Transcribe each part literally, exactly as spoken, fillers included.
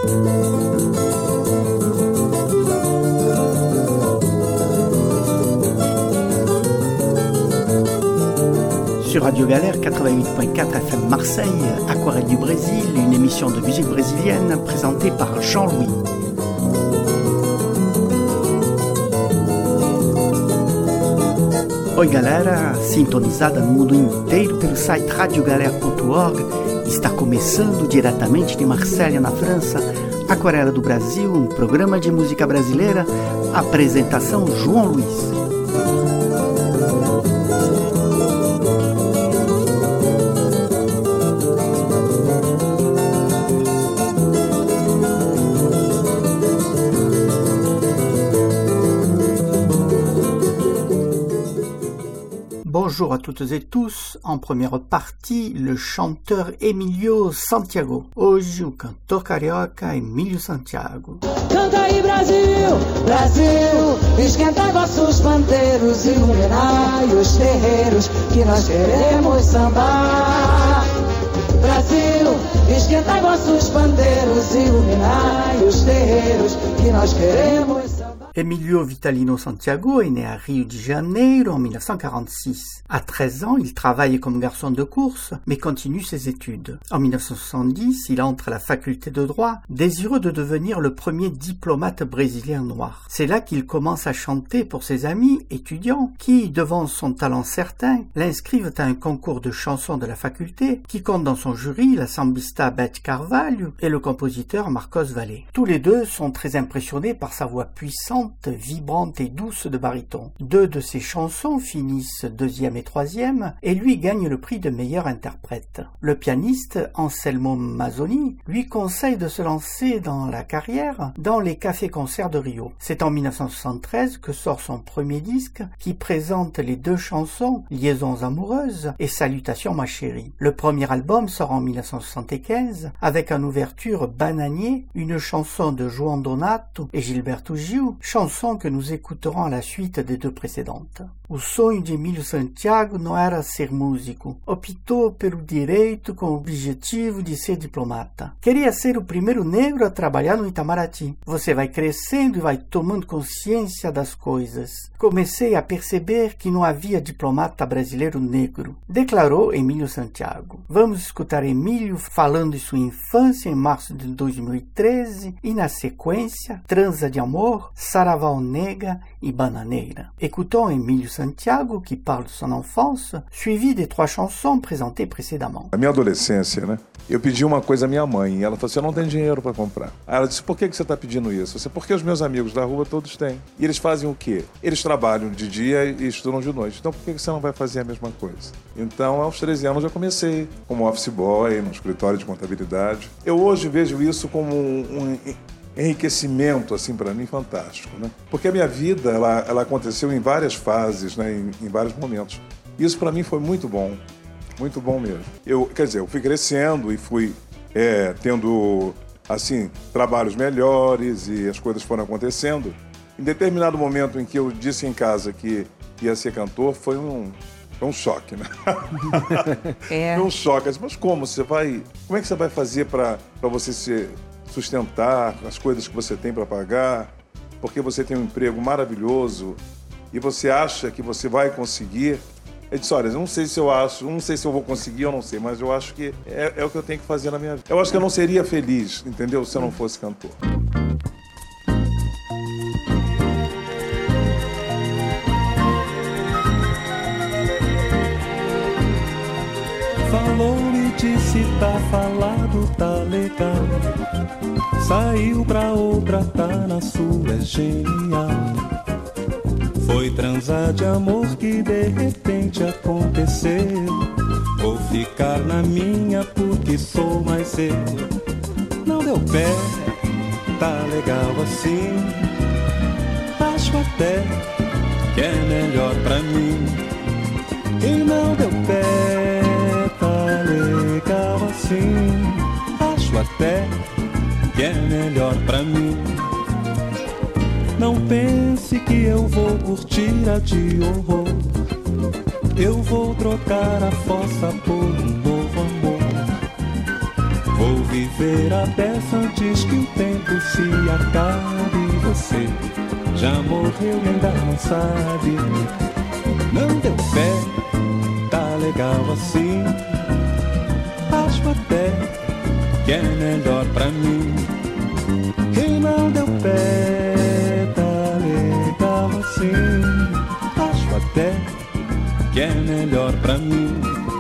Sur Radio Galère quatre-vingt-huit point quatre F M Marseille, Aquarelle du Brésil, une émission de musique brésilienne présentée par Jean-Louis. Oi galera, sintonizada no mundo inteiro pelo site radio galera ponto org, está começando diretamente de Marselha, na França, Aquarela do Brasil, um programa de música brasileira, apresentação João Luiz. Bonjour à toutes et tous. En première partie, le chanteur Emílio Santiago. Hoje, o cantor carioca Emílio Santiago. Canta aí, Brasil, Brasil, esquenta vossos pandeiros, iluminai os terreiros, que nós queremos sambar. Brasil, esquenta vossos pandeiros, iluminai os terreiros, que nós queremos sambar. Emílio Vitalino Santiago est né à Rio de Janeiro en dix-neuf cent quarante-six. À treize ans, il travaille comme garçon de course, mais continue ses études. En dix-neuf cent soixante-dix, il entre à la faculté de droit, désireux de devenir le premier diplomate brésilien noir. C'est là qu'il commence à chanter pour ses amis étudiants, qui, devant son talent certain, l'inscrivent à un concours de chansons de la faculté, qui compte dans son jury la sambista Beth Carvalho et le compositeur Marcos Valle. Tous les deux sont très impressionnés par sa voix puissante, vibrante et douce de baryton. Deux de ses chansons finissent deuxième et troisième et lui gagne le prix de meilleur interprète. Le pianiste Anselmo Mazzoni lui conseille de se lancer dans la carrière dans les cafés-concerts de Rio. C'est en dix-neuf cent soixante-treize que sort son premier disque qui présente les deux chansons Liaisons amoureuses et Salutations ma chérie. Le premier album sort en dix-neuf cent soixante-quinze avec en ouverture Bananier, une chanson de João Donato et Gilberto Gil, chanson que nous écouterons à la suite des deux précédentes. O sonho de Emílio Santiago não era ser músico. Optou pelo direito com o objetivo de ser diplomata. Queria ser o primeiro negro a trabalhar no Itamaraty. Você vai crescendo e vai tomando consciência das coisas. Comecei a perceber que não havia diplomata brasileiro negro, declarou Emílio Santiago. Vamos escutar Emílio falando de sua infância em março de dois mil e treze e, na sequência, Transa de Amor, Saraval Nega e Bananeira. Écoutons Emílio Santiago, qui parle de son enfance, suivi des trois chansons présentées précédemment. Na minha adolescência, né, eu pedi uma coisa à minha mãe, e ela falou assim, eu não tenho dinheiro para comprar. Aí ela disse, por que você está pedindo isso? Eu disse, porque os meus amigos da rua todos têm. E eles fazem o quê? Eles trabalham de dia e estudam de noite. Então por que você não vai fazer a mesma coisa? Então, aos treze anos, eu comecei como office boy, no escritório de contabilidade. Eu hoje vejo isso como um... um enriquecimento, assim, para mim, fantástico, né? Porque a minha vida, ela, ela aconteceu em várias fases, né? Em, em vários momentos. Isso, para mim, foi muito bom. Muito bom mesmo. Eu, quer dizer, eu fui crescendo e fui é, tendo, assim, trabalhos melhores e as coisas foram acontecendo. Em determinado momento em que eu disse em casa que ia ser cantor, foi um... Foi um choque, né? É. Foi um choque. Mas como você vai... Como é que você vai fazer para para você se... sustentar as coisas que você tem para pagar, porque você tem um emprego maravilhoso e você acha que você vai conseguir. Eu disse, olha, não sei se eu acho, não sei se eu vou conseguir, eu não sei, mas eu acho que é, é o que eu tenho que fazer na minha vida. Eu acho que eu não seria feliz, entendeu, se eu não fosse cantor. Falou-me, disse, tá falado, tá legal. Saiu pra outra, tá na sua, é genial. Foi transar de amor que de repente aconteceu. Vou ficar na minha porque sou mais eu. Não deu pé, tá legal assim. Acho até que é melhor pra mim. E não deu pé, tá legal assim. Acho até que é melhor pra mim. Não pense que eu vou curtir a de horror. Eu vou trocar a fossa por um novo amor. Vou viver a beça antes que o tempo se acabe. Você já morreu e ainda não sabe. Não deu pé, tá legal assim. Acho até que é melhor pra mim. E não deu pé, tá legal assim. Acho até que é melhor pra mim.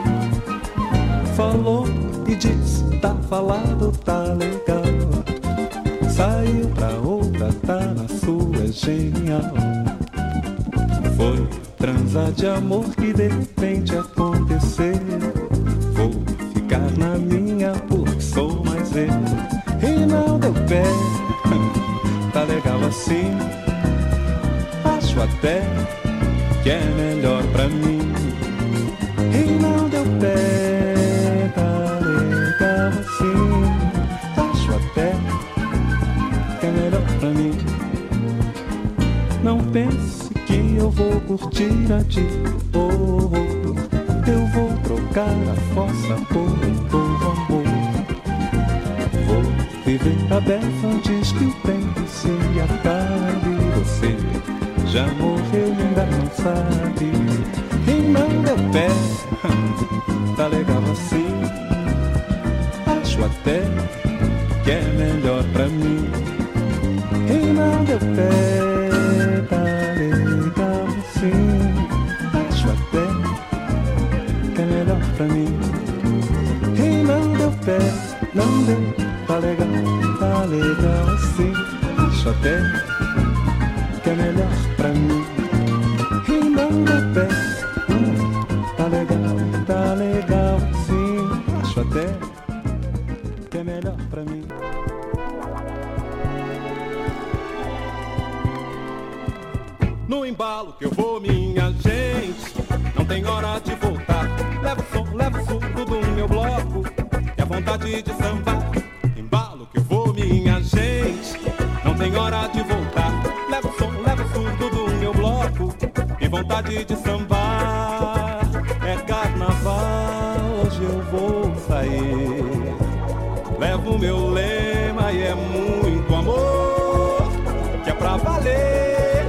Falou e disse, tá falado, tá legal. Saiu pra outra, tá na sua, é genial. Foi transar de amor que de repente aconteceu. Vou ficar na minha porque sou mais eu. E não deu pé, tá legal assim. Acho até que é melhor pra mim. E não deu pé, tá legal assim. Acho até que é melhor pra mim. Não pense que eu vou curtir a ti, oh, oh. Eu vou trocar a força por um novo amor. Vou viver a beça antes que o tempo se acabe. Você já morreu e ainda não sabe. E não deu pé, tá legal assim. Acho até que é melhor pra mim. E não deu pé, tá legal assim. Acho até que é melhor pra mim. E não deu pé, não deu, tá legal, tá legal assim. Acho até que é melhor pra mim. E não deu pé, tá legal, tá legal sim. Acho até que é melhor pra mim. No embalo que eu vou, minha gente, não tem hora de voltar. Leva o som, leva o surdo do meu bloco e a vontade de sambar. Embalo que eu vou, minha gente, não tem hora de voltar. Leva o som, leva o surdo do meu bloco e vontade de sambar. É carnaval, hoje eu vou sair. Levo o meu lema e é muito amor, que é pra valer.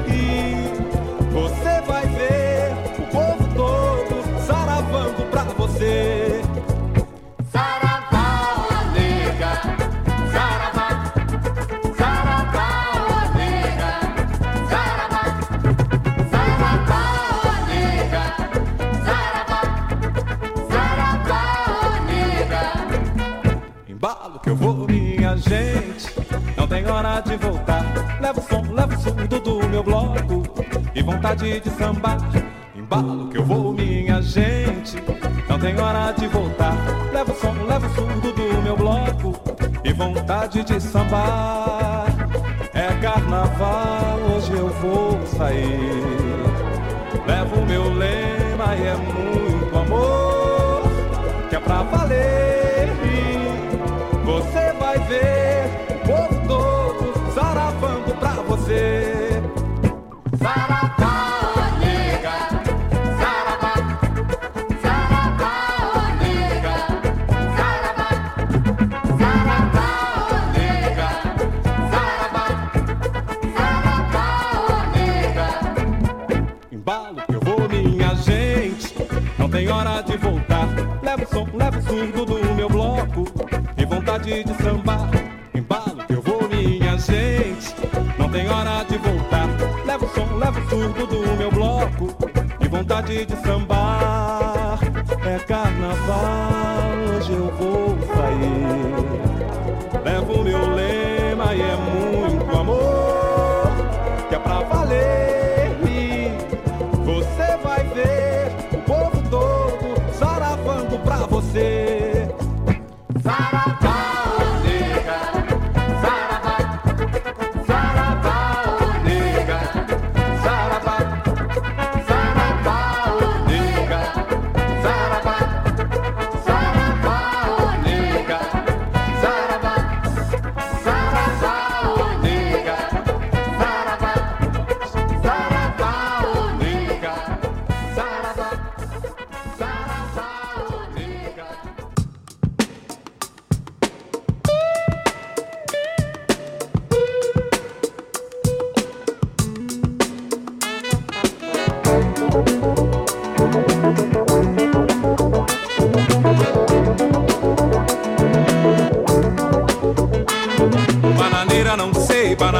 Você vai ver o povo todo saravando pra você. Saravá, nega, saravá, saravá, nega, saravá, saravá, nega, saravá, saravá, nega. Embalo que eu vou, minha gente, não tem hora de voltar. Leva o som, leva o surdo do meu bloco e vontade de sambar. Embalo que eu vou, minha gente, não tem hora de voltar. Leva o som, leva o surdo do meu bloco e vontade de sambar. É carnaval, hoje eu vou sair. Levo o meu lema e é muito amor, que é pra valer. Você vai ver o povo todo saravando pra você. Saravá, nega, saravá, saravá, nega, saravá, saravá, nega, saravá, saravá, nega. Embalo que eu vou, minha gente, não tem hora de voltar. Leva o som, leva o surdo do meu bloco e vontade de sambar. Embalo que eu vou, minha gente, não tem hora de voltar. Leva o som, leva o surdo do meu bloco e vontade de sambar. É carnaval, hoje eu vou sair. Levo o meu lema e é muito amor, que é pra valer. Você vai ver o povo todo saravando pra você. Saravá, nega, saravá, saravá, nega, saravá, saravá, nega.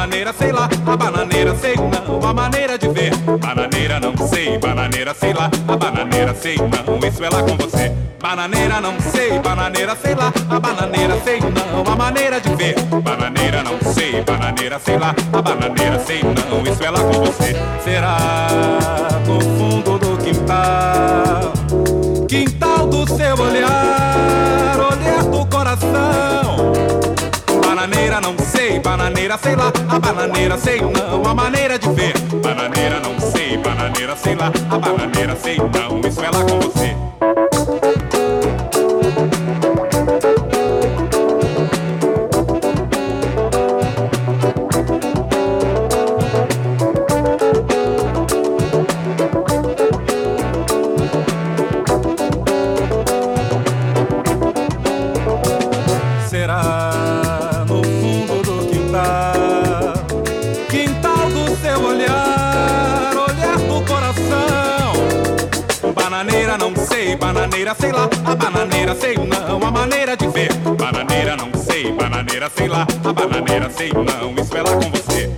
bananeira sei lá, a bananeira sei não, a maneira de ver. Bananeira não sei, bananeira sei lá, a bananeira sei não, isso é lá com você. Bananeira não sei, bananeira sei lá, a bananeira sei não, a maneira de ver. Bananeira não sei, bananeira sei lá, a bananeira sei não, isso é lá com você. Será no fundo do quintal, quintal do seu olhar, olhar do coração. Bananeira não sei, bananeira sei lá, a bananeira sei não, a maneira de ver. Bananeira não sei, bananeira sei lá, a bananeira sei não, isso é lá com você. Bananeira sei lá, a bananeira sei não, a maneira de ver. Bananeira não sei, bananeira sei lá, a bananeira sei não, isso é lá com você.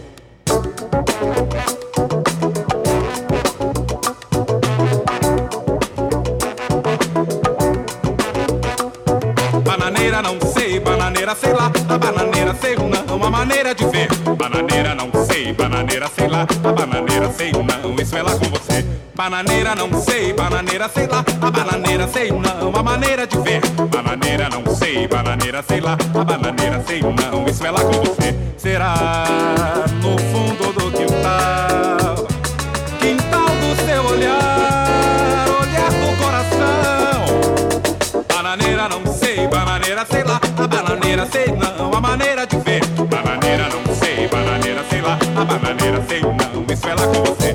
Bananeira não sei, bananeira sei lá, a bananeira sei não, a maneira de ver. Bananeira não sei, bananeira sei lá, a bananeira sei não, isso é lá com você. Bananeira não sei, bananeira sei lá, a bananeira sei não, a maneira de ver. Bananeira não sei, bananeira sei lá, a bananeira sei não, isso é lá com você. Será no fundo do quintal, quintal do seu olhar, olhar do coração. Bananeira não sei, bananeira sei lá, a bananeira sei não, a maneira de ver. Bananeira não sei, bananeira sei lá, a bananeira sei não, isso é lá com você.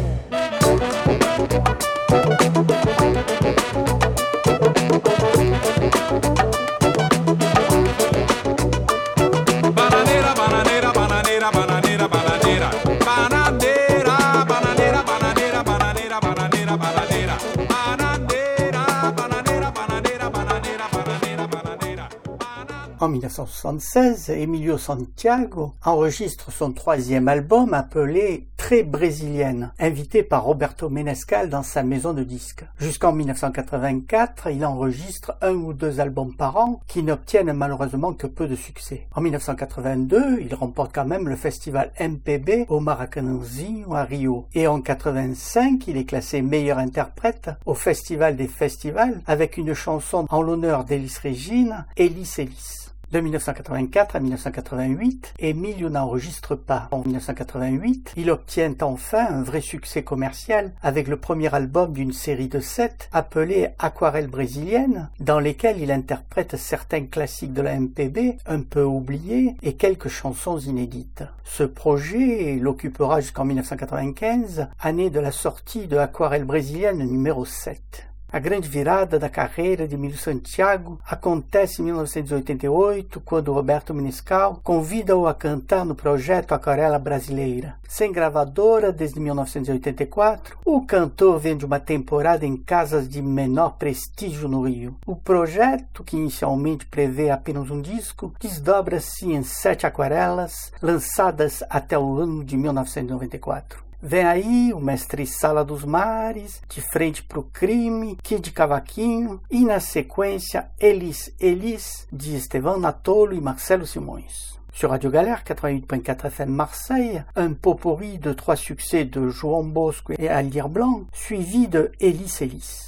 Bananeira, bananeira, bananeira, bananeira, bananeira, bananeira, bananeira, bananeira, bananeira, bananeira, bananeira, bananeira, bananeira, bananeira, bananeira, bananeira. En mille neuf cent soixante-seize, Emilio Santiago enregistre son troisième album appelé Très brésilienne, invité par Roberto Menescal dans sa maison de disques. Jusqu'en mille neuf cent quatre-vingt-quatre, il enregistre un ou deux albums par an qui n'obtiennent malheureusement que peu de succès. En mille neuf cent quatre-vingt-deux, il remporte quand même le festival M P B au Maracanãzinho à Rio. Et en quatre-vingt-cinq, il est classé meilleur interprète au Festival des Festivals avec une chanson en l'honneur d'Elis Regina, Elis Elis. De mille neuf cent quatre-vingt-quatre à mille neuf cent quatre-vingt-huit, Emilio n'enregistre pas. En mille neuf cent quatre-vingt-huit, il obtient enfin un vrai succès commercial avec le premier album d'une série de sept appelé Aquarelle brésilienne, dans lesquels il interprète certains classiques de la M P B un peu oubliés et quelques chansons inédites. Ce projet l'occupera jusqu'en mille neuf cent quatre-vingt-quinze, année de la sortie de Aquarelle brésilienne numéro sept. A grande virada da carreira de Emilio Santiago acontece em mil novecentos e oitenta e oito, quando Roberto Menescal convida-o a cantar no projeto Aquarela Brasileira. Sem gravadora desde mil novecentos e oitenta e quatro, o cantor vem de uma temporada em casas de menor prestígio no Rio. O projeto, que inicialmente prevê apenas um disco, desdobra-se em sete aquarelas, lançadas até o ano de mil novecentos e noventa e quatro. Vem aí o Mestre Sala dos Mares, De Frente pro Crime, Kid Cavaquinho e, na sequência, Elis Elis, de Estevão Natolo e Marcelo Simões. Sur Radio Galère quatre-vingt-huit point quatre F M Marseille, un pot-pourri de trois succès de João Bosco et Aldir Blanc, suivi de Elis Elis.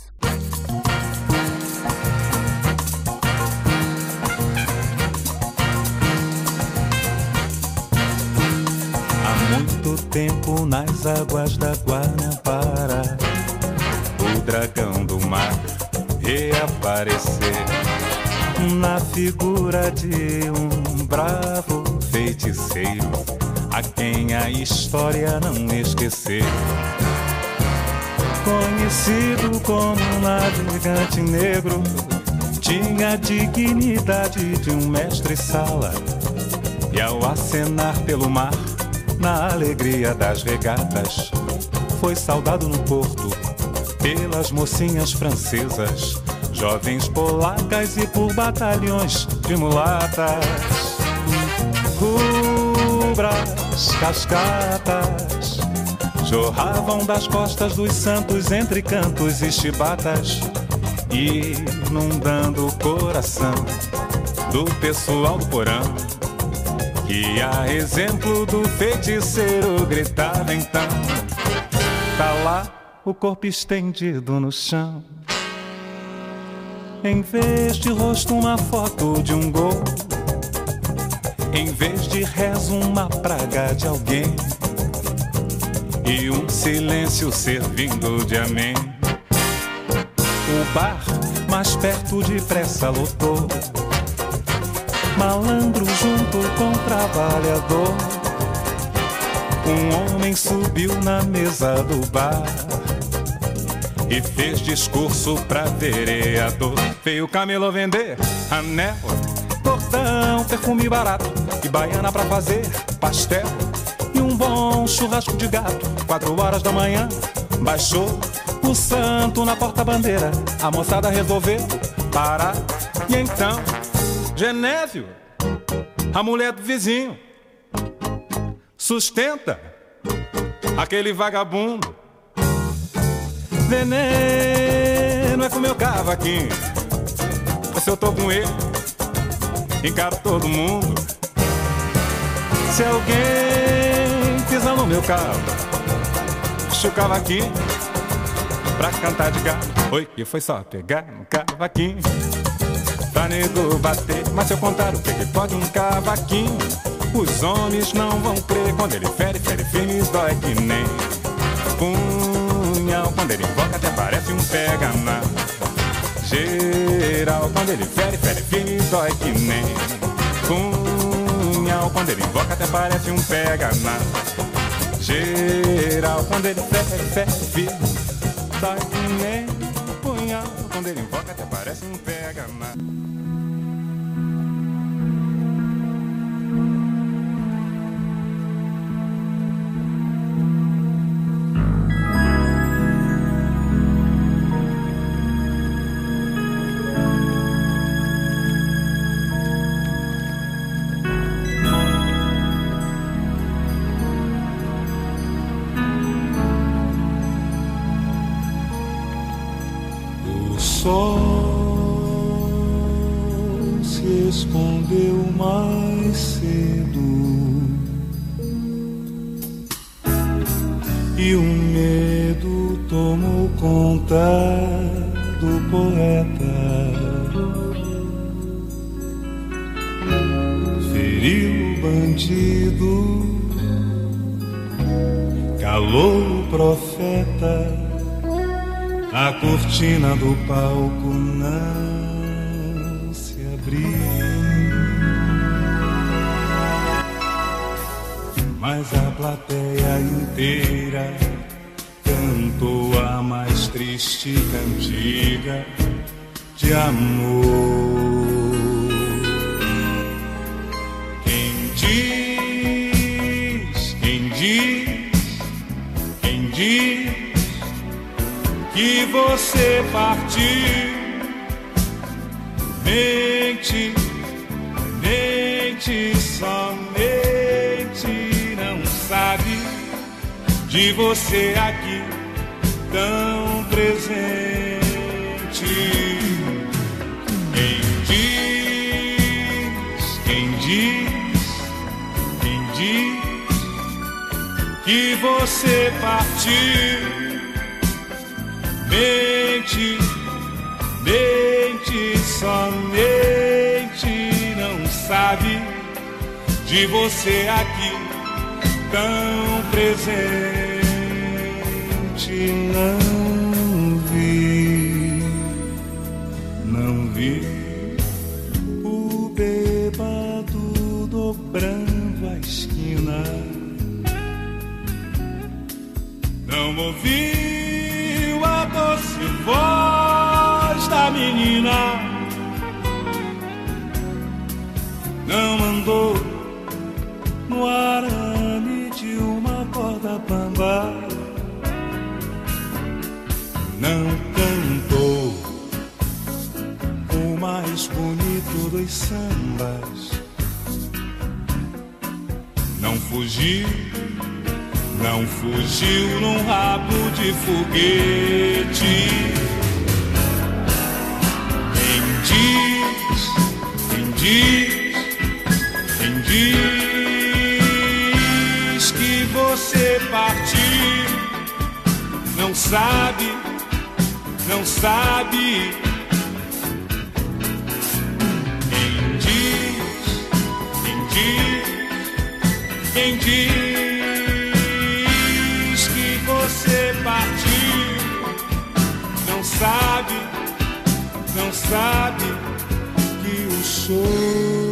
Muito tempo nas águas da Guanabara, o dragão do mar reaparecer na figura de um bravo feiticeiro, a quem a história não esquecer. Conhecido como um navegante negro, tinha a dignidade de um mestre-sala, e ao acenar pelo mar, na alegria das regatas, foi saudado no porto pelas mocinhas francesas, jovens polacas e por batalhões de mulatas. Rubra As cascatas jorravam das costas dos santos entre cantos e chibatas, inundando o coração do pessoal do porão, que a exemplo do feiticeiro gritava então. Tá lá o corpo estendido no chão, em vez de rosto uma foto de um gol, em vez de rezo uma praga de alguém, e um silêncio servindo de amém. O bar mais perto depressa lotou, malandro junto com trabalhador. Um homem subiu na mesa do bar e fez discurso pra vereador. Veio camelô vender anel, cordão, perfume barato e baiana pra fazer pastel, e um bom churrasco de gato. Quatro horas da manhã baixou o santo na porta-bandeira. A moçada resolveu parar, e então Genésio, a mulher do vizinho, sustenta aquele vagabundo. Veneno é com meu cavaquinho, se eu tô com ele, encaro todo mundo. Se alguém pisar no meu carro, puxa o cavaquinho pra cantar de gato. Oi, que foi só pegar no cavaquinho pra nego bater. Mas se eu contar o que que pode um cavaquinho, os homens não vão crer. Quando ele fere, fere firme, dói que nem punhal. Quando ele invoca até parece um pega na geral. Quando ele fere, fere firme, dói que nem punhal. Quando ele invoca até parece um pega na geral. Quando ele fere, fere firme, dói que nem punhal. Quando ele invoca até parece um pega na... O sol se escondeu mais cedo e o medo tomou conta do poeta. Feriu o bandido, calou o profeta. A cortina do palco não se abriu, mas a plateia inteira cantou a mais triste cantiga de amor. Quem diz, quem diz, quem diz que você partiu, mente, mente, somente não sabe de você aqui tão presente. Quem diz, quem diz, quem diz que você partiu, mente, mente, somente não sabe de você aqui tão presente. Não vi, não vi o bêbado dobrando a esquina. Não ouvi a doce voz da menina, não andou no arame de uma corda bamba, não cantou o mais bonito dos sambas, Não fugiu, não fugiu num rabo de foguete. Quem diz, quem diz, quem diz que você partiu, não sabe, não sabe. Quem diz, quem diz, quem diz que você partiu, não sabe, não sabe que o sou.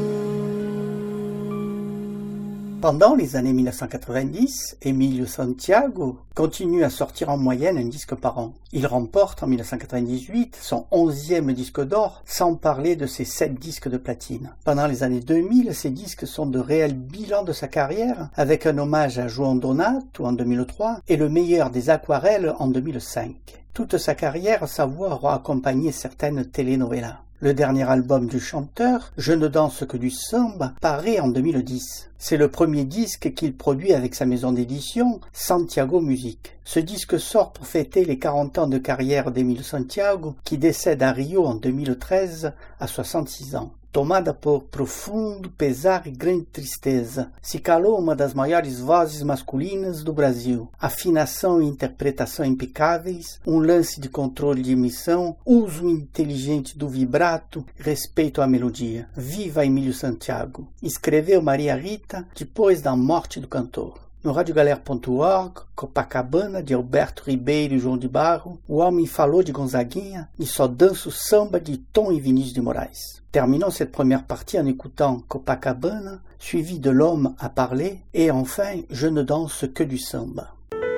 Pendant les années mille neuf cent quatre-vingt-dix, Emilio Santiago continue à sortir en moyenne un disque par an. Il remporte en mille neuf cent quatre-vingt-dix-huit son onzième disque d'or, sans parler de ses sept disques de platine. Pendant les années deux mille, ces disques sont de réels bilans de sa carrière, avec un hommage à João Donato en deux mille trois et le meilleur des aquarelles en deux mille cinq. Toute sa carrière, sa voix aura accompagné certaines telenovelas. Le dernier album du chanteur, Je ne danse que du samba, paraît en deux mille dix. C'est le premier disque qu'il produit avec sa maison d'édition, Santiago Music. Ce disque sort pour fêter les quarante ans de carrière d'Emilio Santiago, qui décède à Rio en deux mille treize à soixante-six ans. Tomada por profundo pesar e grande tristeza, se calou uma das maiores vozes masculinas do Brasil. Afinação e interpretação impecáveis, um lance de controle de emissão, uso inteligente do vibrato, respeito à melodia. Viva Emilio Santiago! Escreveu Maria Rita depois da morte do cantor. No radiogalera ponto org, Copacabana, de Alberto Ribeiro e João de Barro, o homem falou de Gonzaguinha e só dança o samba de Tom e Vinícius de Moraes. Terminons cette première partie en écoutant Copacabana, suivi de L'homme à parler, et enfin Je ne danse que du samba.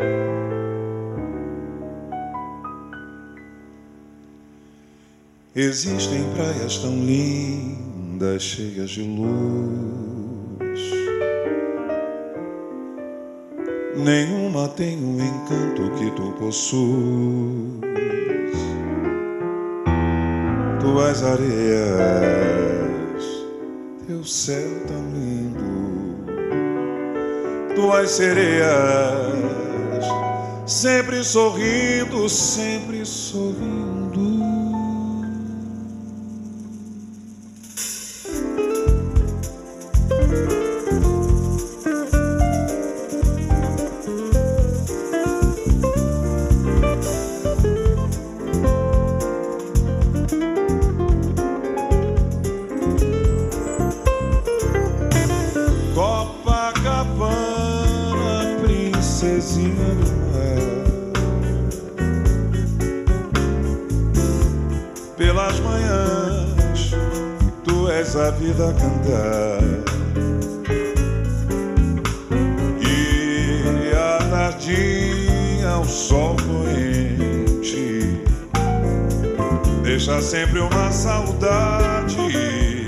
Existem praias tão lindas, cheias de luz. Nenhuma tem o encanto que tu possuis. Tuas areias, teu céu tão lindo, tuas sereias, sempre sorrindo, sempre sorrindo. Pelas manhãs, tu és a vida a cantar, e à tardinha o sol poente deixa sempre uma saudade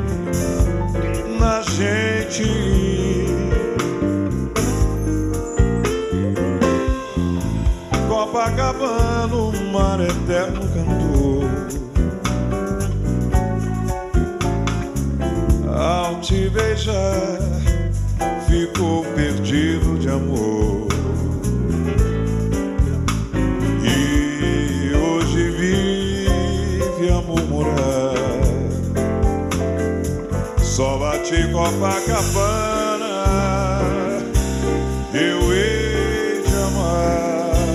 na gente. Copacabana, o mar eterno cantor. Ao te beijar, ficou perdido de amor. E hoje vive a murmurar. Só bate Copacabana, eu hei de amar.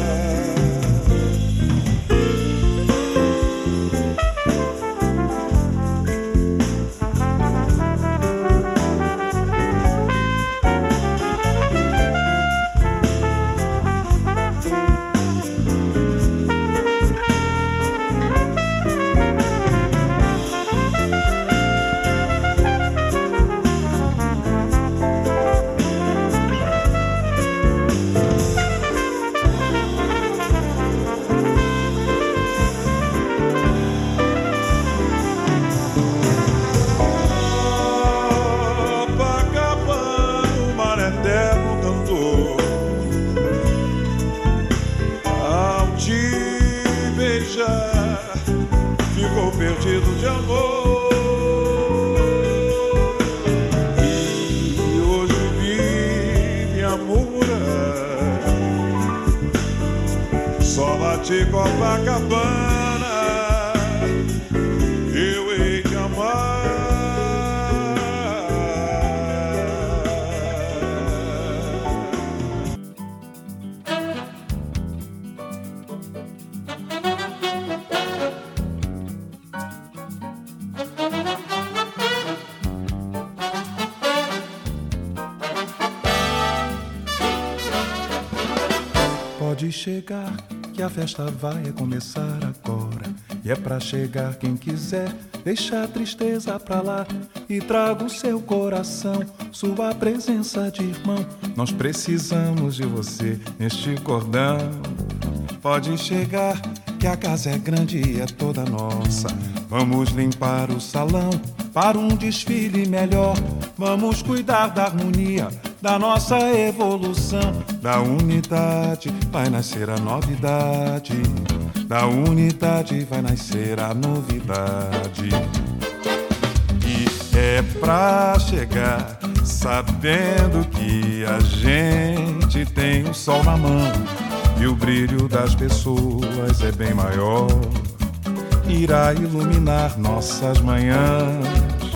Ficou perdido de amor. E hoje de Copacabana, eu hei de amar. Pode chegar que a festa vai começar agora. E é pra chegar quem quiser, deixa a tristeza pra lá e traga o seu coração, sua presença de irmão. Nós precisamos de você neste cordão. Pode chegar que a casa é grande e é toda nossa. Vamos limpar o salão para um desfile melhor. Vamos cuidar da harmonia, da nossa evolução. Da unidade vai nascer a novidade. Da unidade vai nascer a novidade. E é pra chegar sabendo que a gente tem o sol na mão e o brilho das pessoas é bem maior. Irá iluminar nossas manhãs.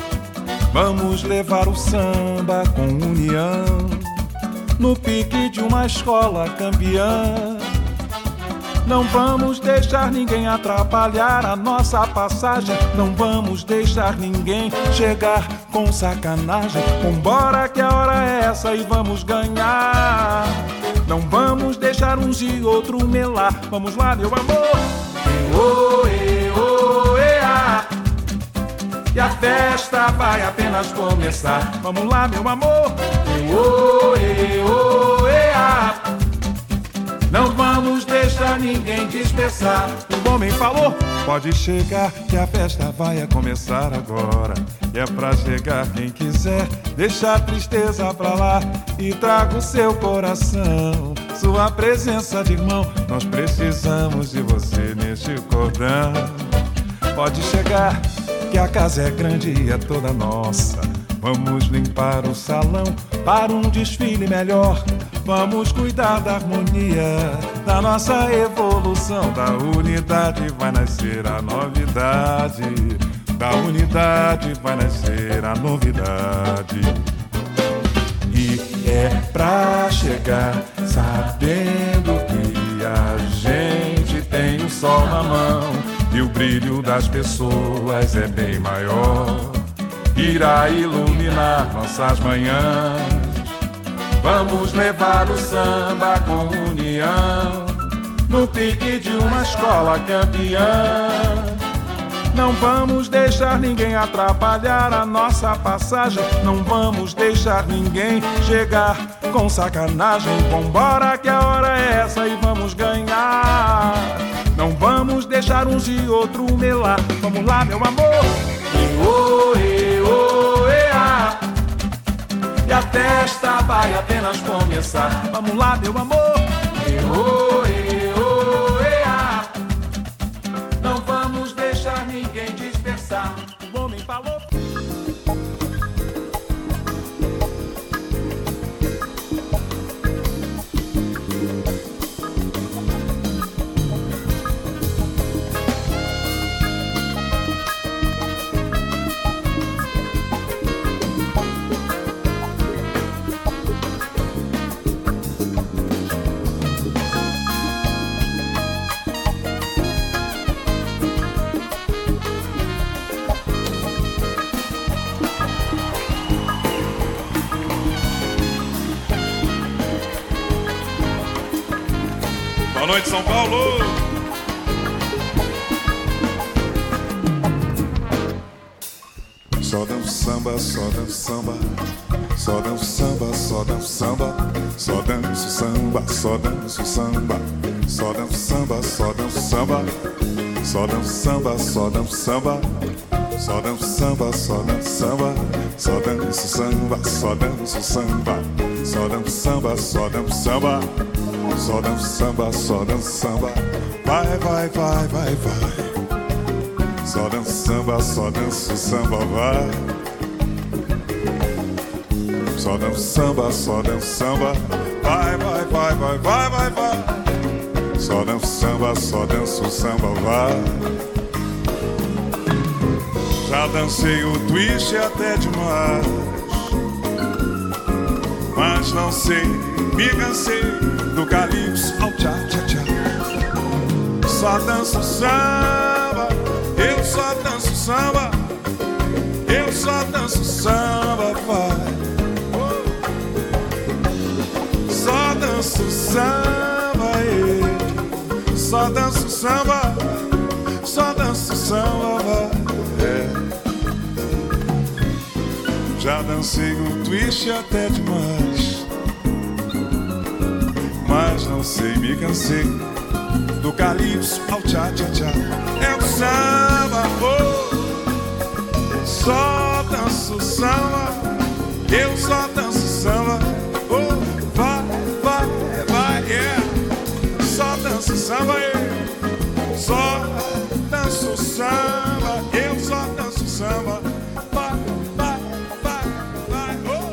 Vamos levar o samba com união no pique de uma escola campeã. Não vamos deixar ninguém atrapalhar a nossa passagem. Não vamos deixar ninguém chegar com sacanagem. Vambora que a hora é essa e vamos ganhar. Não vamos deixar uns e outro melar. Vamos lá, meu amor. E-oh, e-oh, e-ah. E a festa vai apenas começar. Vamos lá, meu amor. E-oh, e-oh, e-ah. Não vamos deixar ninguém dispersar. O homem falou, pode chegar que a festa vai começar agora. E é pra chegar quem quiser, deixa a tristeza pra lá e traga o seu coração, sua presença de irmão. Nós precisamos de você neste cordão. Pode chegar que a casa é grande e é toda nossa. Vamos limpar o salão para um desfile melhor. Vamos cuidar da harmonia, da nossa evolução. Da unidade vai nascer a novidade. Da unidade vai nascer a novidade. E é pra chegar sabendo que a gente tem o sol na mão e o brilho das pessoas é bem maior. Irá iluminar nossas manhãs. Vamos levar o samba com união no pique de uma escola campeã. Não vamos deixar ninguém atrapalhar a nossa passagem. Não vamos deixar ninguém chegar com sacanagem. Vambora que a hora é essa e vamos ganhar. Não vamos deixar uns e outro melar. Vamos lá, meu amor. E-oh, e-oh, e-ah. E a festa vai apenas começar. Vamos lá, meu amor. E-oh, e-oh, e-ah. Não vamos deixar ninguém dispersar. O homem falou. Boa noite, São Paulo! Só danço samba, só danço samba, só danço samba, só danço samba, só danço samba, só danço samba, só danço samba, só danço samba, só danço samba, só danço samba, só danço samba, só danço samba, só danço samba, só danço samba, só danço samba, só danço samba. Só danço samba, só danço samba. Vai, vai, vai, vai, vai. Só danço samba, só danço samba, vai. Só danço samba, só danço samba. Vai, vai, vai, vai, vai, vai, vai. Só danço samba, só danço samba, vai. Já dancei o twist até demais, mas não sei, me cansei do calypso ao tchá-tchá-tchá. Só danço samba, eu só danço samba, eu só danço samba, vai. Só danço samba, eu só danço samba, só danço samba, vai. É. Já dancei o twist até demais, mas não sei, me cansei do calypso ao tchá-tchá-tchá. É o samba, oh, só danço samba, eu só danço samba, oh, vai, vai, vai, yeah. Só danço samba, eu só danço samba, eu só danço samba, vai, vai, vai, vai, oh.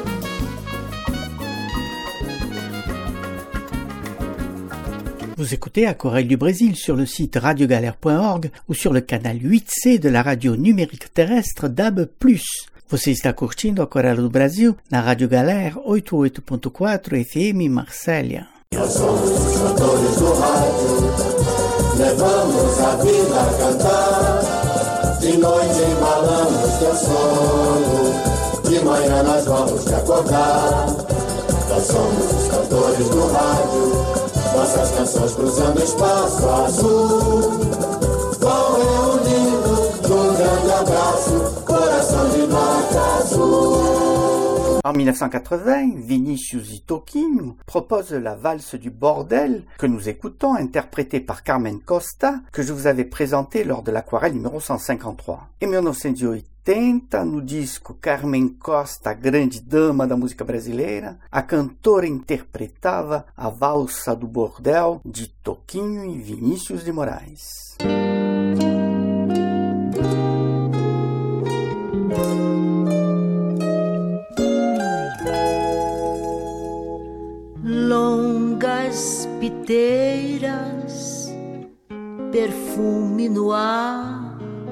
Vous écoutez Aquarelle du Brésil sur le site radiogalère point org ou sur le canal huit C de la radio numérique terrestre D A B plus. Você está curtindo Aquarelle do Brasil na Rádio Galère oitenta e oito ponto quatro F M Marsella. Nós somos os cantores do rádio, levamos a vida a cantar. De noite embalamos teu sono, de manhã nós vamos te acordar. Nós somos os cantores do rádio, nossas canções cruzando espaço azul. Vão reunindo num grande abraço, coração de nota azul. En mille neuf cent quatre-vingts, Vinicius y Toquinho propose la valse du bordel que nous écoutons, interprétée par Carmen Costa, que je vous avais présentée lors de l'Aquarelle numéro cent cinquante-trois. Em mille novecentos e oitenta, no disco Carmen Costa, a grande dama da música brasileira, a cantora interpretava a valsa do bordel de Toquinho e Vinícius de Moraes. Longas piteiras, perfume no ar,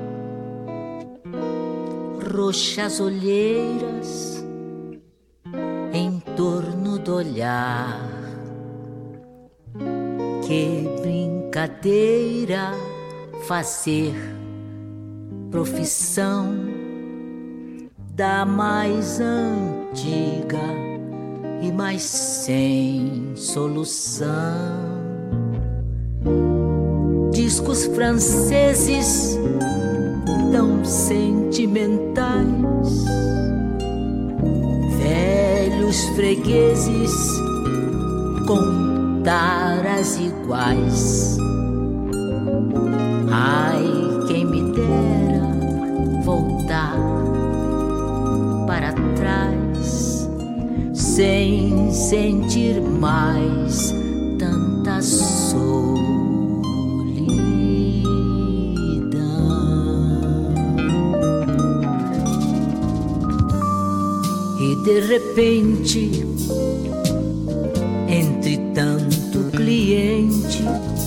roxas olheiras em torno do olhar. Que brincadeira fazer profissão da mais antiga e mais sem solução. Discos franceses tão sentimentais, velhos fregueses com taras iguais. Ai, quem me dera voltar para trás, sem sentir mais tanta solidão. E de repente, entre tanto cliente,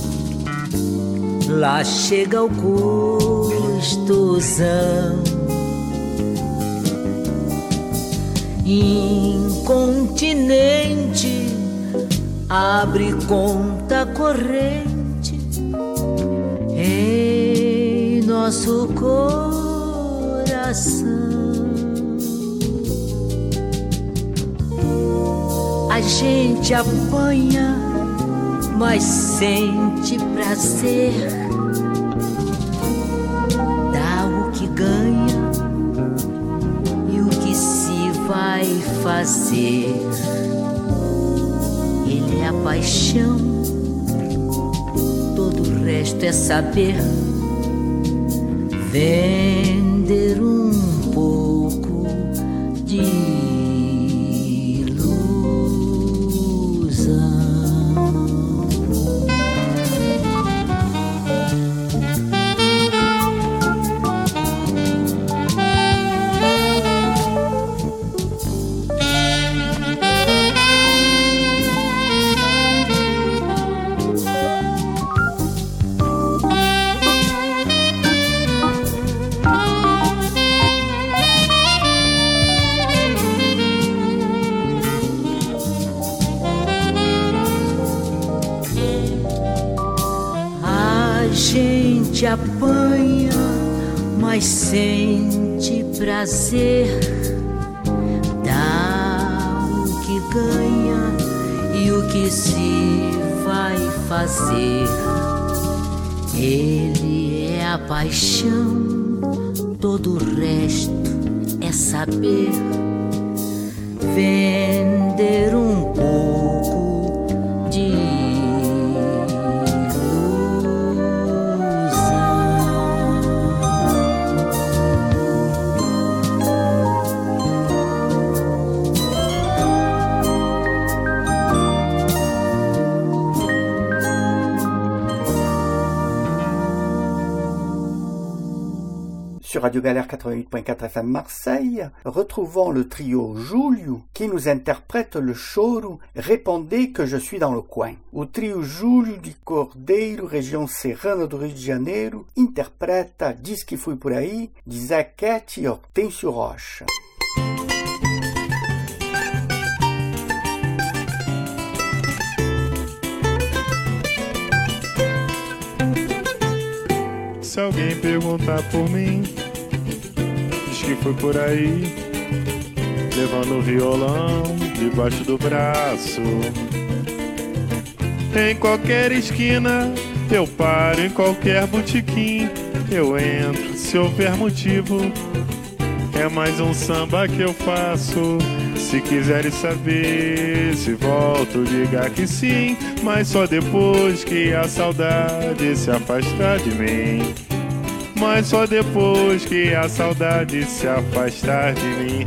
lá chega o custosão, incontinente, abre conta corrente em nosso coração. A gente apanha, mas sente prazer, dá o que ganha e o que se vai fazer. Ele é a paixão, todo o resto é saber vender um pouco de te apanha, mas sente prazer. Dá o que ganha e o que se vai fazer. Ele é a paixão, todo o resto é saber. Vender um pouco de Sur Radio Galère quatre-vingt-huit point quatre F M Marseille, retrouvons le trio Júlio qui nous interprète le choro Répondez que je suis dans le coin. O trio Júlio de Cordeiro, região serrana do Rio de Janeiro, interpreta Diz que fui por aí, de Zequete e Hortêncio Rocha. Se alguém perguntar por mim, diz que foi por aí, levando o violão debaixo do braço. Em qualquer esquina eu paro, em qualquer botequim eu entro, se houver motivo. É mais um samba que eu faço. Se quiserem saber se volto, diga que sim, mas só depois que a saudade se afastar de mim. Mas só depois que a saudade se afastar de mim.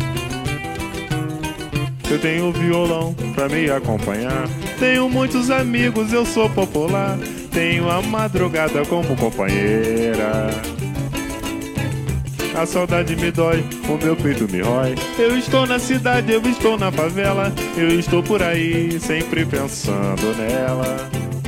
Eu tenho violão pra me acompanhar, tenho muitos amigos, eu sou popular, tenho a madrugada como companheira. A saudade me dói, o meu peito me rói. Eu estou na cidade, eu estou na favela, eu estou por aí, sempre pensando nela.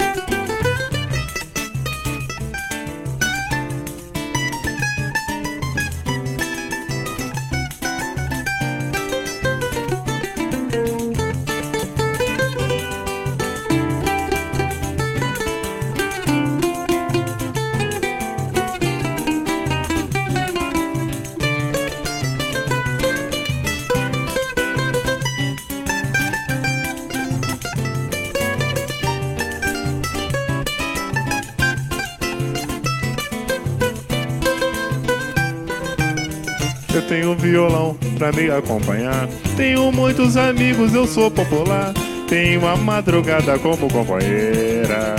Eu tenho violão pra me acompanhar, tenho muitos amigos, eu sou popular, tenho a madrugada como companheira.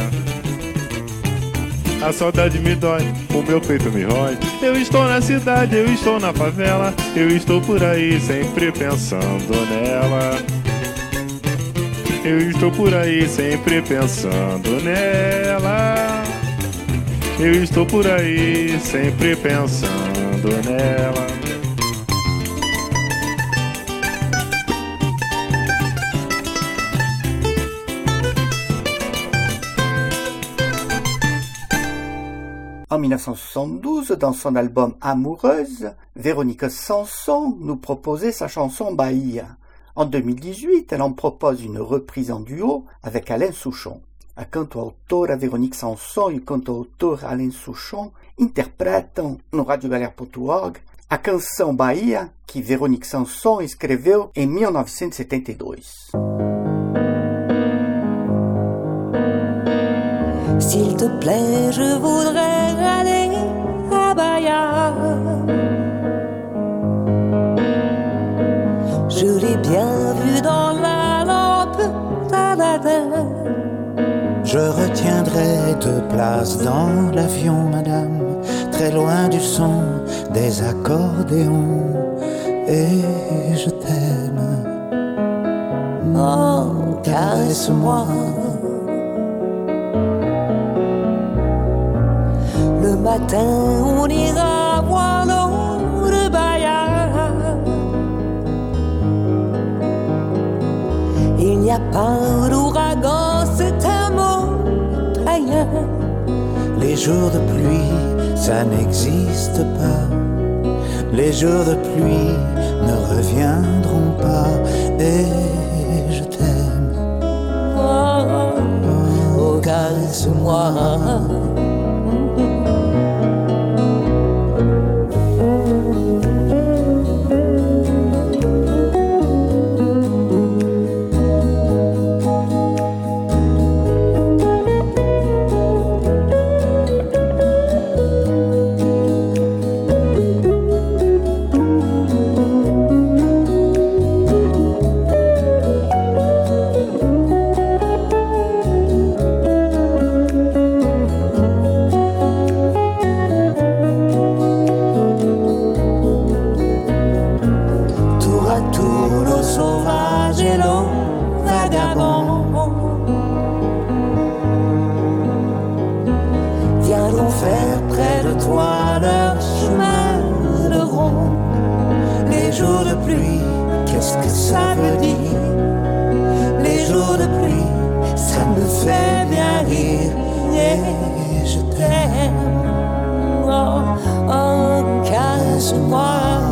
A saudade me dói, o meu peito me rói. Eu estou na cidade, eu estou na favela, eu estou por aí sempre pensando nela. Eu estou por aí sempre pensando nela. Eu estou por aí sempre pensando nela. En mille neuf cent soixante-douze, dans son album Amoureuse, Véronique Sanson nous proposait sa chanson Bahia. En deux mille dix-huit, elle en propose une reprise en duo avec Alain Souchon. A canto-autora Véronique Sanson e o canto-autor Alain Souchon interpretam no radio galère ponto org a canção Bahia que Véronique Sanson escreveu em mille neuf cent soixante-douze. S'il te plaît, je voudrais aller à Bahia. Je l'ai bien vu dans la lampe d'Aladin. Je retiendrai deux places dans l'avion, madame, très loin du son des accordéons. Et je t'aime. Oh, caresse-moi. Le matin, on ira voir l'eau de Bahia. Il n'y a pas d'ouragan, c'est un mot païen. Les jours de pluie, ça n'existe pas. Les jours de pluie ne reviendront pas. Et je t'aime. Oh, oh, oh, caresse-moi. ça veut dire. Les jours de pluie, ça me fait bien rire. Et je t'aime. Oh, oh, caresse-moi.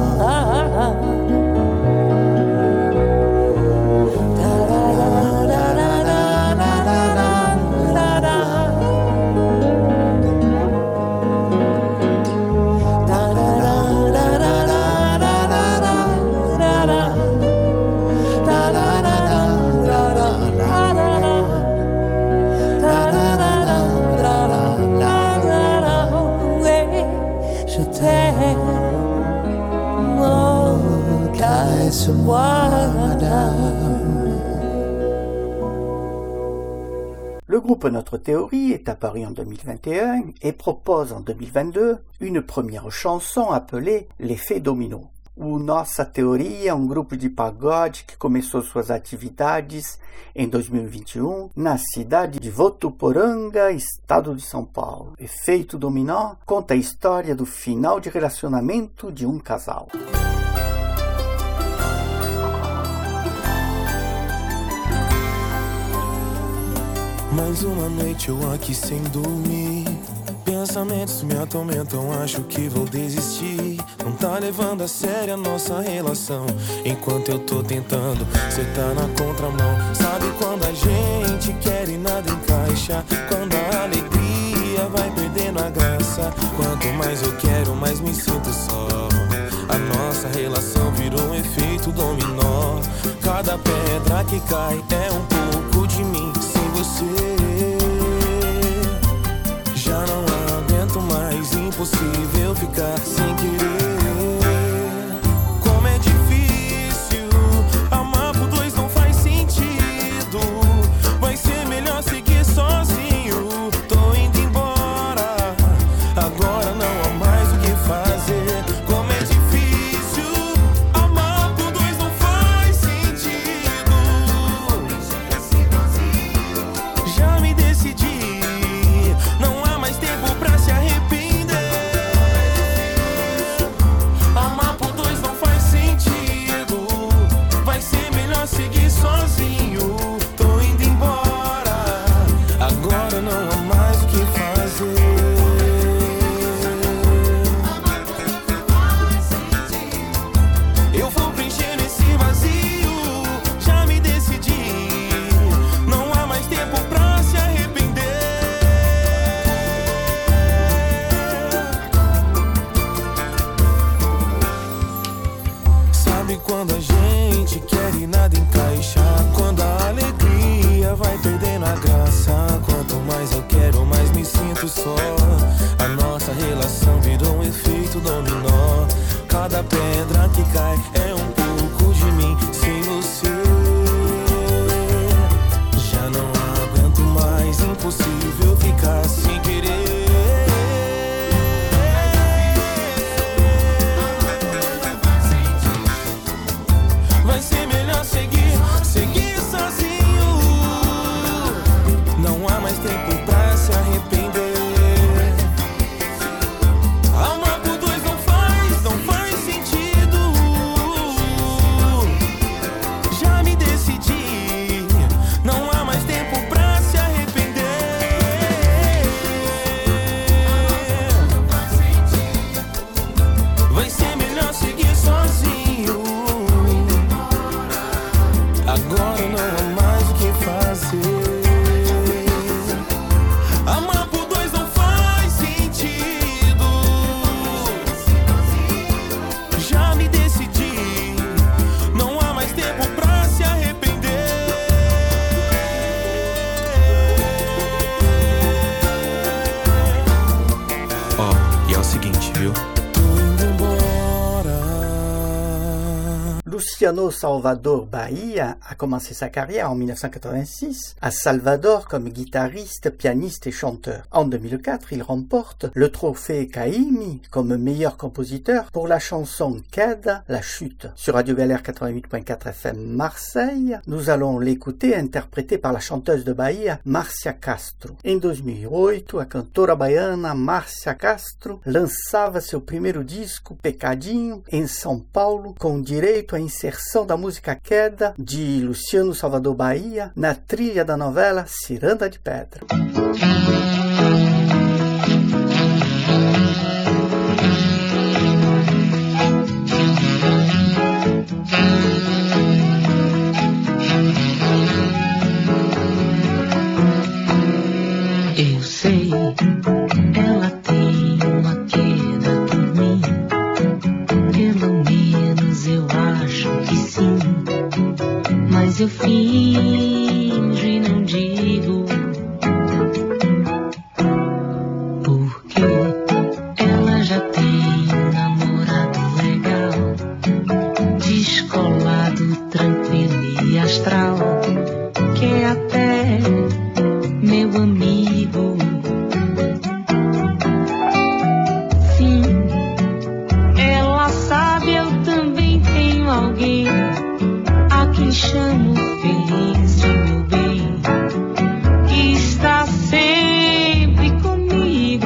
Le groupe Notre Théorie est apparu en deux mille vingt et un et propose en deux mille vingt-deux une première chanson appelée L'effet domino. O Nossa Teoria é um grupo de pagode que começou suas atividades em dois mil e vinte e um na cidade de Votuporanga, estado de São Paulo. Efeito Dominó conta a história do final de relacionamento de um casal. Mais uma noite eu aqui sem dormir. Pensamentos me atormentam, acho que vou desistir. Não tá levando a sério a nossa relação. Enquanto eu tô tentando, cê tá na contramão. Sabe quando a gente quer e nada encaixa? Quando a alegria vai perdendo a graça. Quanto mais eu quero, mais me sinto só. A nossa relação virou um efeito dominó. Cada pedra que cai é um pouco de mim. Sem você já não aguento mais, impossível ficar sem querer. Como é difícil, amar por dois não faz sentido. Vai ser melhor seguir sozinho. Tô indo embora, agora não há mais o que fazer. Como é difícil, amar por dois não faz sentido. Já me decidi, não há mais tempo pra se arrepender. Amar por dois não faz sentido. Vai ser melhor seguir sozinho. Tô indo embora, agora não há mais o que fazer. Eu vou preencher esse vazio. Já me decidi, não há mais tempo pra se arrepender. Sabe quando a gente quer e nada encaixa? Quando a alegria vai perdendo a graça. Quanto mais eu quero, mais me sinto só. A nossa relação virou um efeito dominó. Cada pedra que cai é um pouco de mim. Sem você já não aguento mais, impossível ficar sem querer. Vai ser melhor seguir, seguir sozinho. Não há mais tempo pra se arrepender. Amar por dois não faz, não faz sentido. Já me decidi, não há mais tempo pra se arrepender. Vai ser melhor seguir sozinho. Agora não há mais o que fazer. Amar por dois não faz sentido. Já me decidi, não há mais tempo pra se arrepender. Ó, e é o seguinte, viu? Tô indo embora. Luciano Salvador Bahia a commencé sa carrière en dix-neuf cent quatre-vingt-six à Salvador comme guitariste, pianiste et chanteur. En deux mille quatre, il remporte le trophée Caïmi comme meilleur compositeur pour la chanson Queda, La Chute. Sur Radio Galère quatre-vingt-huit point quatre F M Marseille, nous allons l'écouter interprété par la chanteuse de Bahia, Márcia Castro. Em dois mil e oito, a cantora baiana Márcia Castro lançava seu primeiro disco, Pecadinho, em São Paulo, com direito a inserção versão da música Queda de Luciano Salvador Bahia na trilha da novela Ciranda de Pedra. Eu sei, ela tem uma queda por mim. Pelo menos eu acho que sim. Mas eu finjo e não digo. Porque ela já tem um namorado legal, descolado, tranquilo e astral, que é até meu amigo. Sim, ela sabe, eu também tenho alguém a quem chamo feliz de meu bem, que está sempre comigo.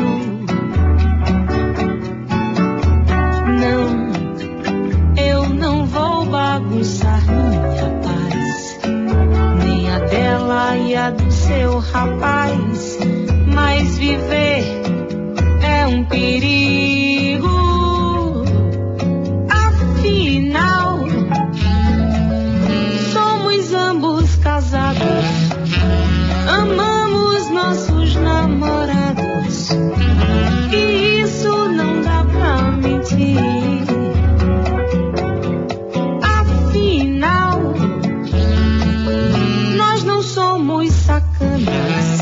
Não, eu não vou bagunçar minha paz, nem a dela e a do seu rapaz, mas viver é um perigo. Afinal, somos ambos casados, amamos nossos namorados, e isso não dá pra mentir. Afinal, nós não somos sacanas,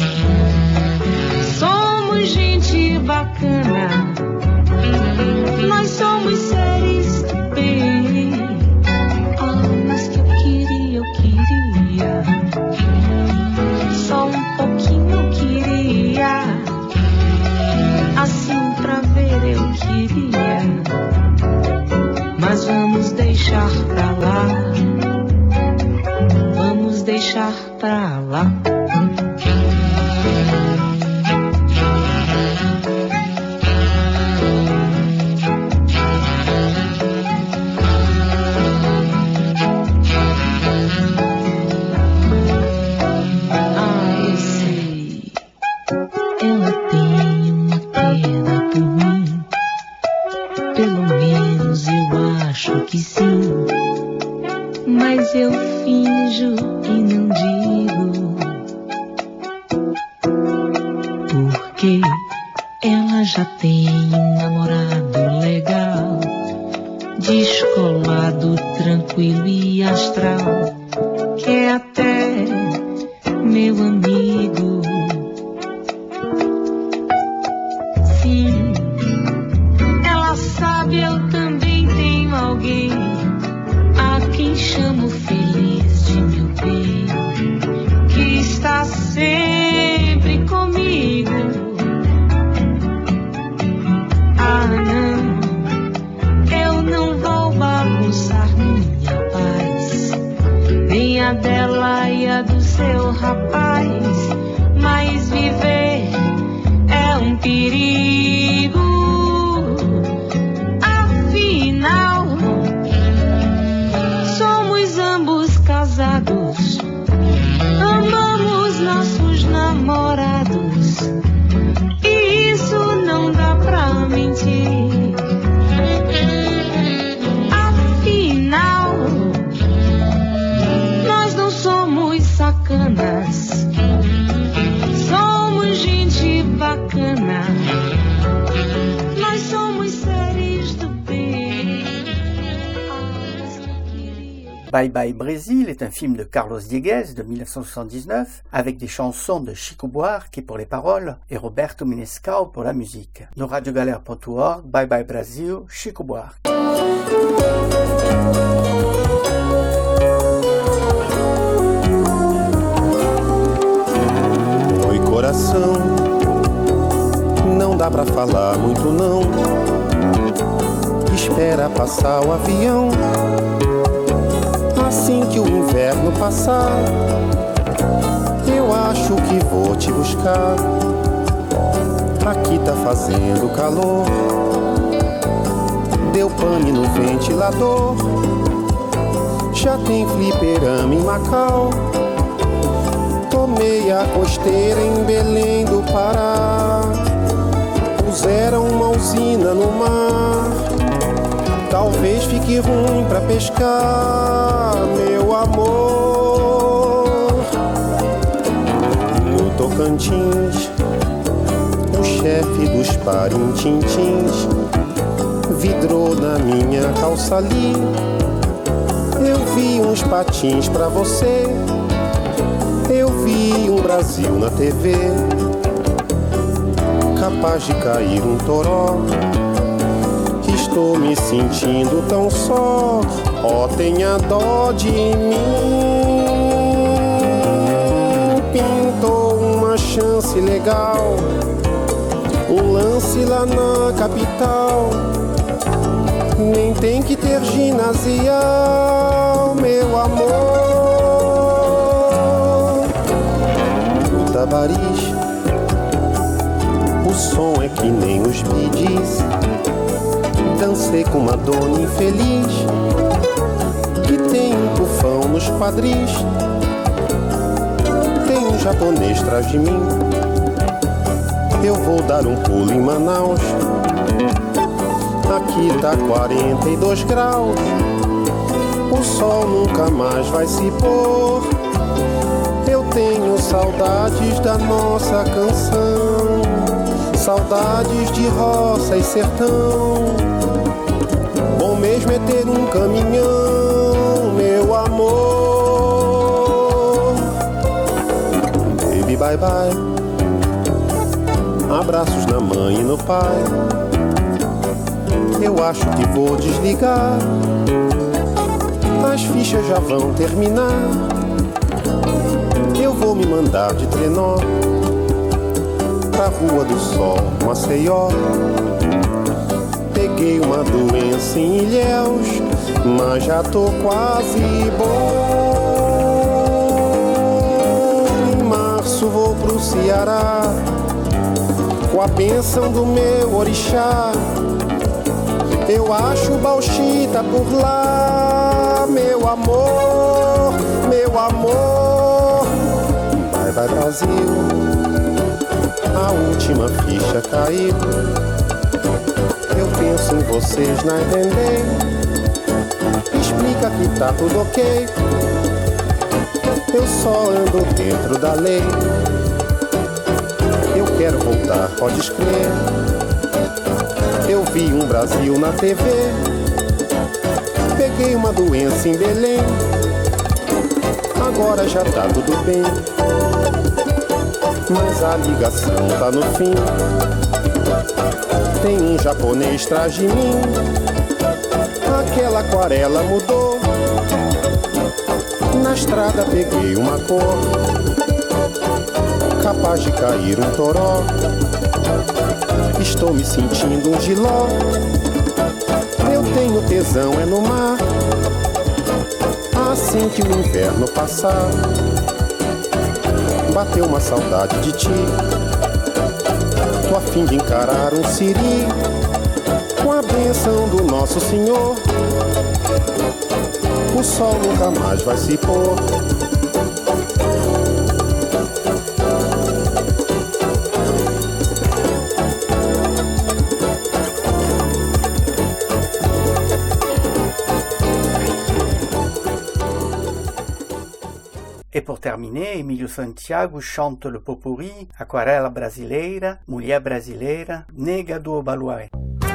somos gente bacana, nós somos seres do bem. Ah, mas que eu queria, eu queria, só um pouquinho eu queria, assim pra ver eu queria, mas vamos deixar pra lá, vamos deixar pra lá. Ah, eu sei, ela tem uma pena por mim, pelo menos eu acho que sim, mas eu finjo e não digo, porque ela já tem um namorado legal, descolado, tranquilo e astral, que é até meu amigo. Sim, ela sabe, eu também tenho alguém a quem chamo feliz de meu bem, que está sempre comigo. Ah, não, eu não vou bagunçar minha paz, nem a dela e a do seu rapaz, mas viver é um perigo. Afinal, somos ambos casados, amamos nossos namorados, e isso não dá pra mentir. Afinal, nós não somos sacanas, somos gente bacana, nós somos seres do bem. Bye Bye Brésil est un film de Carlos Dieguez de mille neuf cent soixante-dix-neuf avec des chansons de Chico Buarque pour les paroles et Roberto Menescal pour la musique. No radiogalère ponto org, Bye Bye Brasil, Chico Buarque. Oi, coração, não dá pra falar muito não, espera passar o avião. Assim que o inverno passar, eu acho que vou te buscar. Aqui tá fazendo calor, deu pane no ventilador. Já tem fliperama em Macau. Tomei a costeira em Belém do Pará. Puseram uma usina no mar. Talvez fique ruim pra pescar, meu amor. No Tocantins, o chefe dos parintintins vidrou na minha calça ali. Eu vi uns patins pra você. Eu vi um Brasil na T V, capaz de cair um toró. Estou me sentindo tão só. Ó, tenha dó de mim. Pintou uma chance legal, um lance lá na capital. Nem tem que ter ginasial, meu amor. No Tabaris, o som é que nem os bidis. Dancei com uma dona infeliz que tem um tufão nos quadris. Tem um japonês atrás de mim. Eu vou dar um pulo em Manaus. Aqui tá quarenta e dois graus. O sol nunca mais vai se pôr. Eu tenho saudades da nossa canção, saudades de roça e sertão. Bom mesmo é ter um caminhão, meu amor. Baby, bye bye. Abraços na mãe e no pai. Eu acho que vou desligar. As fichas já vão terminar. Eu vou me mandar de trenó pra Rua do Sol, Maceió. Peguei uma doença em Ilhéus, mas já tô quase bom. Em março vou pro Ceará, com a bênção do meu orixá. Eu acho Bauxita por lá, meu amor, meu amor. Vai, vai Brasil, a última ficha caiu. Eu penso em vocês na entender. Explica que tá tudo ok. Eu só ando dentro da lei. Eu quero voltar, pode escrever. Eu vi um Brasil na T V. Peguei uma doença em Belém. Agora já tá tudo bem, mas a ligação tá no fim. Tem um japonês atrás de mim. Aquela aquarela mudou. Na estrada peguei uma cor, capaz de cair um toró. Estou me sentindo um giló. Eu tenho tesão é no mar. Assim que o inverno passar, bateu uma saudade de ti. Tô a fim de encarar um siri, com a bênção do Nosso Senhor. O sol nunca mais vai se pôr. Et pour terminer, Emílio Santiago chante le pot-pourri, Aquarela Brasileira, Mulher Brasileira, Nega do Obaluai.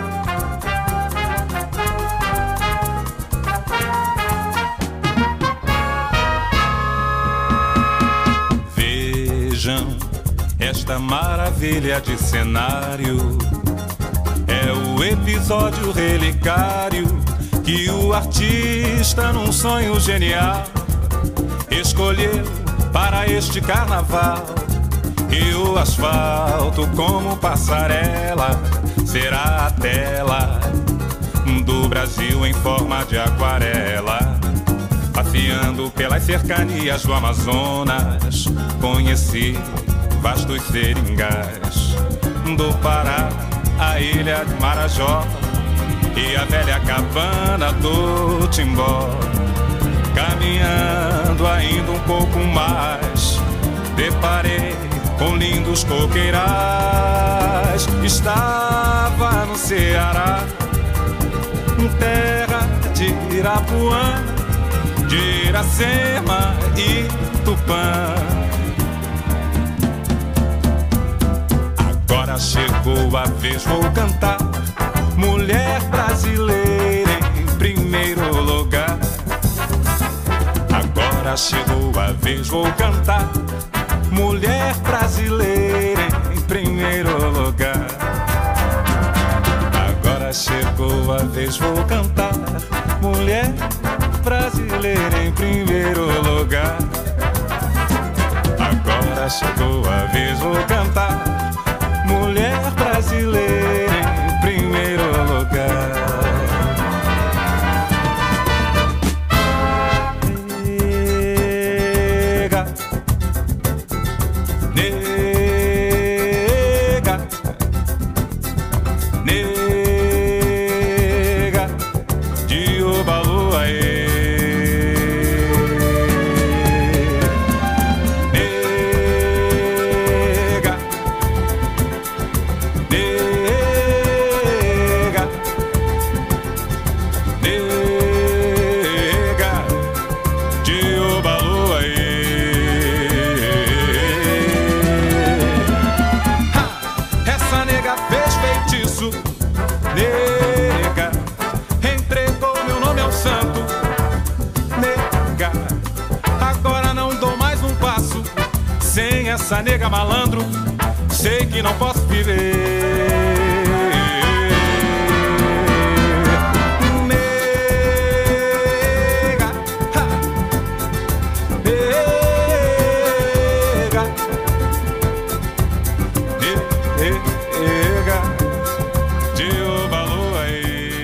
Vejam esta maravilha de cenário. É o episódio relicário que o artista, num sonho genial, escolheu para este carnaval. E o asfalto como passarela será a tela do Brasil em forma de aquarela. Passeando pelas cercanias do Amazonas, conheci vastos seringais. Do Pará, a ilha de Marajó e a velha cabana do Timbó. Caminhando ainda um pouco mais, deparei com lindos coqueirais. Estava no Ceará, terra de Irapuã, de Iracema e Tupã. Agora chegou a vez, vou cantar. Mulher brasileira em primeiro lugar. Agora chegou a vez, vou cantar. Mulher brasileira em primeiro lugar. Agora chegou a vez, vou cantar. Mulher brasileira em primeiro lugar. Agora chegou a vez, vou cantar. Mulher brasileira em primeiro lugar. Essa nega malandro, sei que não posso viver. Nega, ha, nega, nega, de Obalu aí.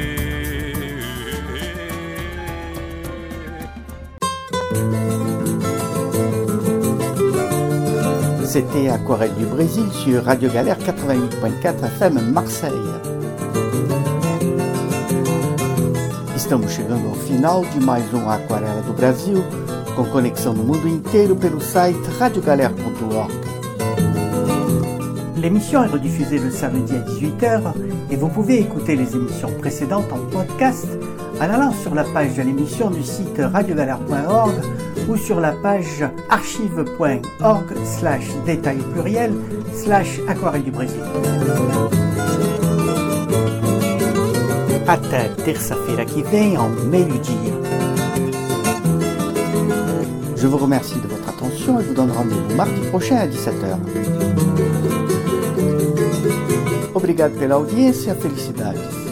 C'était Aquarelle du Brésil sur Radio Galère quatre-vingt-huit virgule quatre F M Marseille. Estamos chegando ao final de mais um Aquarela do Brasil, com conexão no mundo inteiro pelo site radio galère ponto org. L'émission est rediffusée le samedi à dix-huit heures et vous pouvez écouter les émissions précédentes en podcast en allant sur la page de l'émission du site radio galère point org ou sur la page archive point org slash détail pluriel slash aquarelle du Brésil. Até terça-feira que vem, ao meio-dia. Je vous remercie de votre attention et vous donne rendez-vous mardi prochain à dix-sept heures. Obrigado pela audiência, felicidades.